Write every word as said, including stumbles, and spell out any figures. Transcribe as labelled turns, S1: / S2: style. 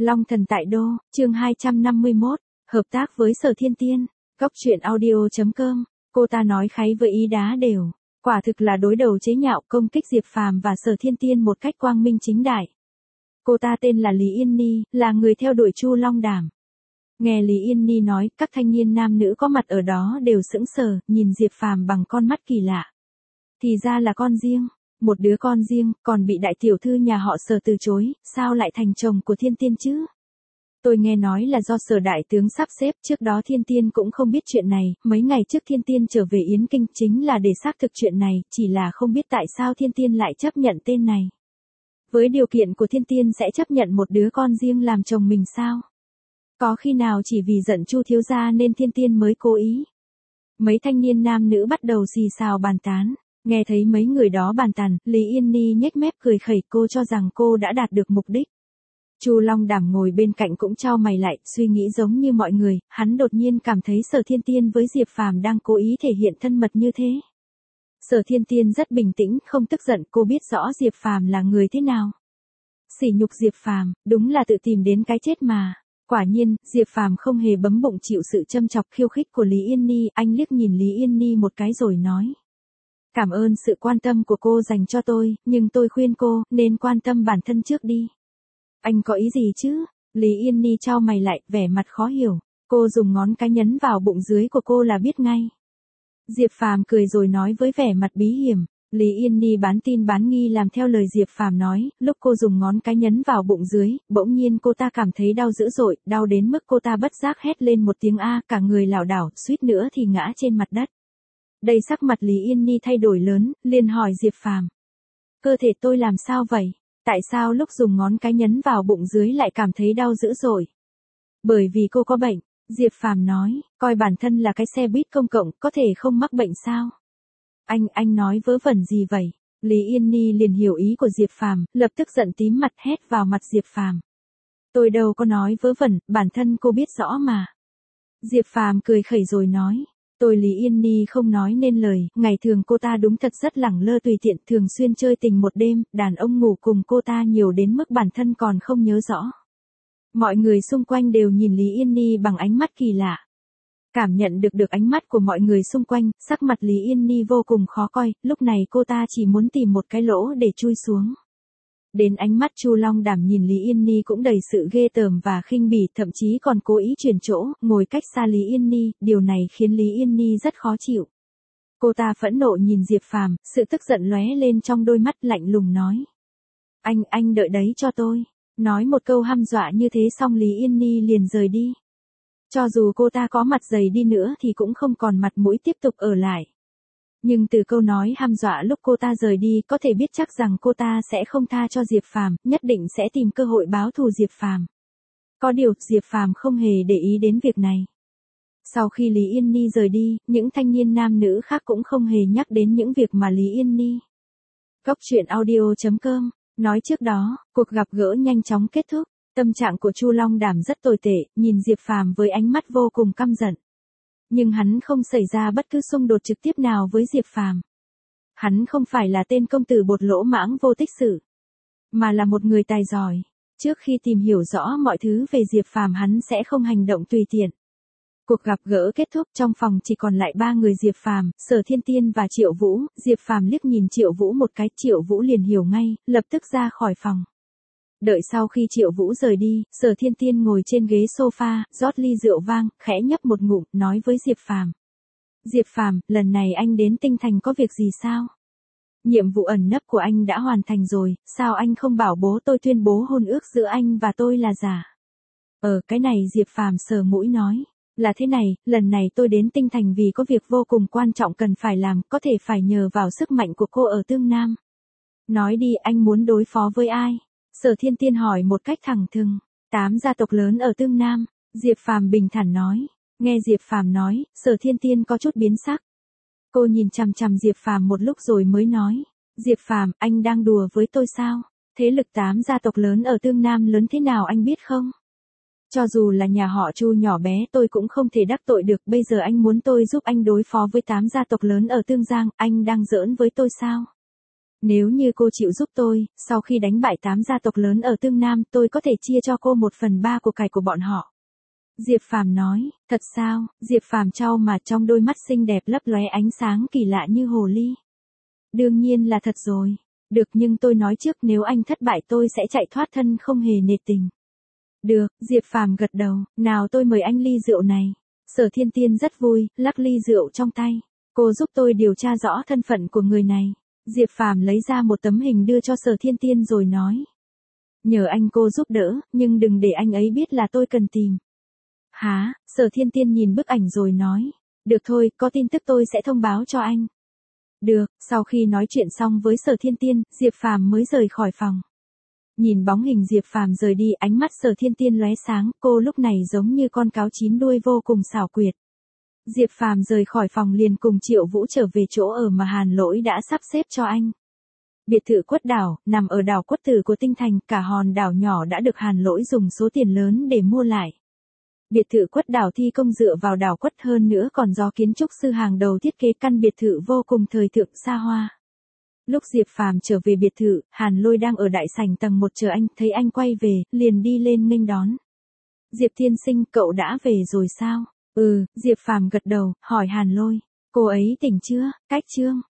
S1: Long thần tại đô, chương hai trăm năm mươi mốt, hợp tác với Sở Thiên Tiên, Cóc truyện audio chấm com, cô ta nói kháy với ý đá đều, quả thực là đối đầu chế nhạo công kích Diệp Phàm và Sở Thiên Tiên một cách quang minh chính đại. Cô ta tên là Lý Yên Ni, là người theo đuổi Chu Long Đàm. Nghe Lý Yên Ni nói, các thanh niên nam nữ có mặt ở đó đều sững sờ, nhìn Diệp Phàm bằng con mắt kỳ lạ. Thì ra là con riêng, một đứa con riêng, còn bị đại tiểu thư nhà họ Sở từ chối, sao lại thành chồng của Thiên Tiên chứ? Tôi nghe nói là do Sở đại tướng sắp xếp, trước đó Thiên Tiên cũng không biết chuyện này, mấy ngày trước Thiên Tiên trở về Yến Kinh chính là để xác thực chuyện này, chỉ là không biết tại sao Thiên Tiên lại chấp nhận tên này. Với điều kiện của Thiên Tiên sẽ chấp nhận một đứa con riêng làm chồng mình sao? Có khi nào chỉ vì giận Chu thiếu gia nên Thiên Tiên mới cố ý? Mấy thanh niên nam nữ bắt đầu xì xào bàn tán, nghe thấy mấy người đó bàn tán, Lý Yên Ni nhếch mép cười khẩy, cô cho rằng cô đã đạt được mục đích. Chu Long Đàm ngồi bên cạnh cũng chau mày lại, suy nghĩ giống như mọi người, hắn đột nhiên cảm thấy Sở Thiên Tiên với Diệp Phàm đang cố ý thể hiện thân mật như thế. Sở Thiên Tiên rất bình tĩnh, không tức giận, cô biết rõ Diệp Phàm là người thế nào. Sỉ nhục Diệp Phàm, đúng là tự tìm đến cái chết mà. Quả nhiên, Diệp Phàm không hề bấm bụng chịu sự châm chọc khiêu khích của Lý Yên Ni, anh liếc nhìn Lý Yên Ni một cái rồi nói. Cảm ơn sự quan tâm của cô dành cho tôi, nhưng tôi khuyên cô, nên quan tâm bản thân trước đi. Anh có ý gì chứ? Lý Yên Ni chau mày lại, vẻ mặt khó hiểu, cô dùng ngón cái nhấn vào bụng dưới của cô là biết ngay. Diệp Phàm cười rồi nói với vẻ mặt bí hiểm. Lý Yên Ni bán tin bán nghi làm theo lời Diệp Phàm nói, lúc cô dùng ngón cái nhấn vào bụng dưới, bỗng nhiên cô ta cảm thấy đau dữ dội, đau đến mức cô ta bất giác hét lên một tiếng a, cả người lảo đảo, suýt nữa thì ngã trên mặt đất. Đây sắc mặt Lý Yên Ni thay đổi lớn, liền hỏi Diệp Phàm. Cơ thể tôi làm sao vậy? Tại sao lúc dùng ngón cái nhấn vào bụng dưới lại cảm thấy đau dữ dội? Bởi vì cô có bệnh, Diệp Phàm nói, coi bản thân là cái xe buýt công cộng, có thể không mắc bệnh sao? Anh, anh nói vớ vẩn gì vậy? Lý Yên Ni liền hiểu ý của Diệp Phàm, lập tức giận tím mặt hét vào mặt Diệp Phàm. Tôi đâu có nói vớ vẩn, bản thân cô biết rõ mà. Diệp Phàm cười khẩy rồi nói. Tôi Lý Yên Ni không nói nên lời, ngày thường cô ta đúng thật rất lẳng lơ tùy tiện, thường xuyên chơi tình một đêm, đàn ông ngủ cùng cô ta nhiều đến mức bản thân còn không nhớ rõ. Mọi người xung quanh đều nhìn Lý Yên Ni bằng ánh mắt kỳ lạ. Cảm nhận được được ánh mắt của mọi người xung quanh, sắc mặt Lý Yên Ni vô cùng khó coi, lúc này cô ta chỉ muốn tìm một cái lỗ để chui xuống. Đến ánh mắt Chu Long Đàm nhìn Lý Yên Ni cũng đầy sự ghê tởm và khinh bỉ, thậm chí còn cố ý chuyển chỗ, ngồi cách xa Lý Yên Ni, điều này khiến Lý Yên Ni rất khó chịu. Cô ta phẫn nộ nhìn Diệp Phàm, sự tức giận lóe lên trong đôi mắt, lạnh lùng nói. Anh, anh đợi đấy cho tôi. Nói một câu hăm dọa như thế xong Lý Yên Ni liền rời đi. Cho dù cô ta có mặt dày đi nữa thì cũng không còn mặt mũi tiếp tục ở lại. Nhưng từ câu nói hăm dọa lúc cô ta rời đi có thể biết chắc rằng cô ta sẽ không tha cho Diệp Phàm, nhất định sẽ tìm cơ hội báo thù Diệp Phàm. Có điều, Diệp Phàm không hề để ý đến việc này. Sau khi Lý Yên Ni rời đi, những thanh niên nam nữ khác cũng không hề nhắc đến những việc mà Lý Yên Ni. Cóc truyện audio chấm com, nói trước đó, cuộc gặp gỡ nhanh chóng kết thúc. Tâm trạng của Chu Long Đàm rất tồi tệ, nhìn Diệp Phàm với ánh mắt vô cùng căm giận. Nhưng hắn không xảy ra bất cứ xung đột trực tiếp nào với Diệp Phàm. Hắn không phải là tên công tử bột lỗ mãng vô tích sự, mà là một người tài giỏi. Trước khi tìm hiểu rõ mọi thứ về Diệp Phàm hắn sẽ không hành động tùy tiện. Cuộc gặp gỡ kết thúc, trong phòng chỉ còn lại ba người Diệp Phàm, Sở Thiên Tiên và Triệu Vũ. Diệp Phàm liếc nhìn Triệu Vũ một cái, Triệu Vũ liền hiểu ngay, lập tức ra khỏi phòng. Đợi sau khi Triệu Vũ rời đi, Sở Thiên Tiên ngồi trên ghế sofa, rót ly rượu vang, khẽ nhấp một ngụm, nói với Diệp Phàm. Diệp Phàm, lần này anh đến Tinh Thành có việc gì sao? Nhiệm vụ ẩn nấp của anh đã hoàn thành rồi, sao anh không bảo bố tôi tuyên bố hôn ước giữa anh và tôi là giả? Ờ, cái này Diệp Phàm sờ mũi nói. Là thế này, lần này tôi đến Tinh Thành vì có việc vô cùng quan trọng cần phải làm, có thể phải nhờ vào sức mạnh của cô ở Tương Nam. Nói đi, anh muốn đối phó với ai? Sở Thiên Tiên hỏi một cách thẳng thừng. Tám gia tộc lớn ở Tương Nam, Diệp Phàm bình thản nói. Nghe Diệp Phàm nói, Sở Thiên Tiên có chút biến sắc. Cô nhìn chằm chằm Diệp Phàm một lúc rồi mới nói. Diệp Phàm, anh đang đùa với tôi sao? Thế lực tám gia tộc lớn ở Tương Nam lớn thế nào anh biết không? Cho dù là nhà họ Chu nhỏ bé tôi cũng không thể đắc tội được, bây giờ anh muốn tôi giúp anh đối phó với tám gia tộc lớn ở Tương Giang, anh đang giỡn với tôi sao? Nếu như cô chịu giúp tôi, sau khi đánh bại tám gia tộc lớn ở Tương Nam, tôi có thể chia cho cô một phần ba của cải của bọn họ. Diệp Phàm nói, thật sao? Diệp Phàm trao mà trong đôi mắt xinh đẹp lấp lóe ánh sáng kỳ lạ như hồ ly. Đương nhiên là thật rồi. Được, nhưng tôi nói trước, nếu anh thất bại tôi sẽ chạy thoát thân không hề nể tình. Được, Diệp Phàm gật đầu, nào tôi mời anh ly rượu này. Sở Thiên Tiên rất vui, lắc ly rượu trong tay. Cô giúp tôi điều tra rõ thân phận của người này. Diệp Phàm lấy ra một tấm hình đưa cho Sở Thiên Tiên rồi nói. Nhờ anh cô giúp đỡ, nhưng đừng để anh ấy biết là tôi cần tìm. Hả? Sở Thiên Tiên nhìn bức ảnh rồi nói. Được thôi, có tin tức tôi sẽ thông báo cho anh. Được, sau khi nói chuyện xong với Sở Thiên Tiên, Diệp Phàm mới rời khỏi phòng. Nhìn bóng hình Diệp Phàm rời đi, ánh mắt Sở Thiên Tiên lóe sáng, cô lúc này giống như con cáo chín đuôi vô cùng xảo quyệt. Diệp Phàm rời khỏi phòng liền cùng Triệu Vũ trở về chỗ ở mà Hàn Lỗi đã sắp xếp cho anh. Biệt thự Quất Đảo, nằm ở đảo Quất Tử của Tinh Thành, cả hòn đảo nhỏ đã được Hàn Lỗi dùng số tiền lớn để mua lại. Biệt thự Quất Đảo thi công dựa vào đảo Quất, hơn nữa còn do kiến trúc sư hàng đầu thiết kế, căn biệt thự vô cùng thời thượng xa hoa. Lúc Diệp Phàm trở về biệt thự, Hàn Lôi đang ở đại sảnh tầng một chờ anh, thấy anh quay về, liền đi lên nghênh đón. Diệp tiên sinh, cậu đã về rồi sao? Ừ, Diệp Phàm gật đầu, hỏi Hàn Lôi, cô ấy tỉnh chưa? Cách Trương,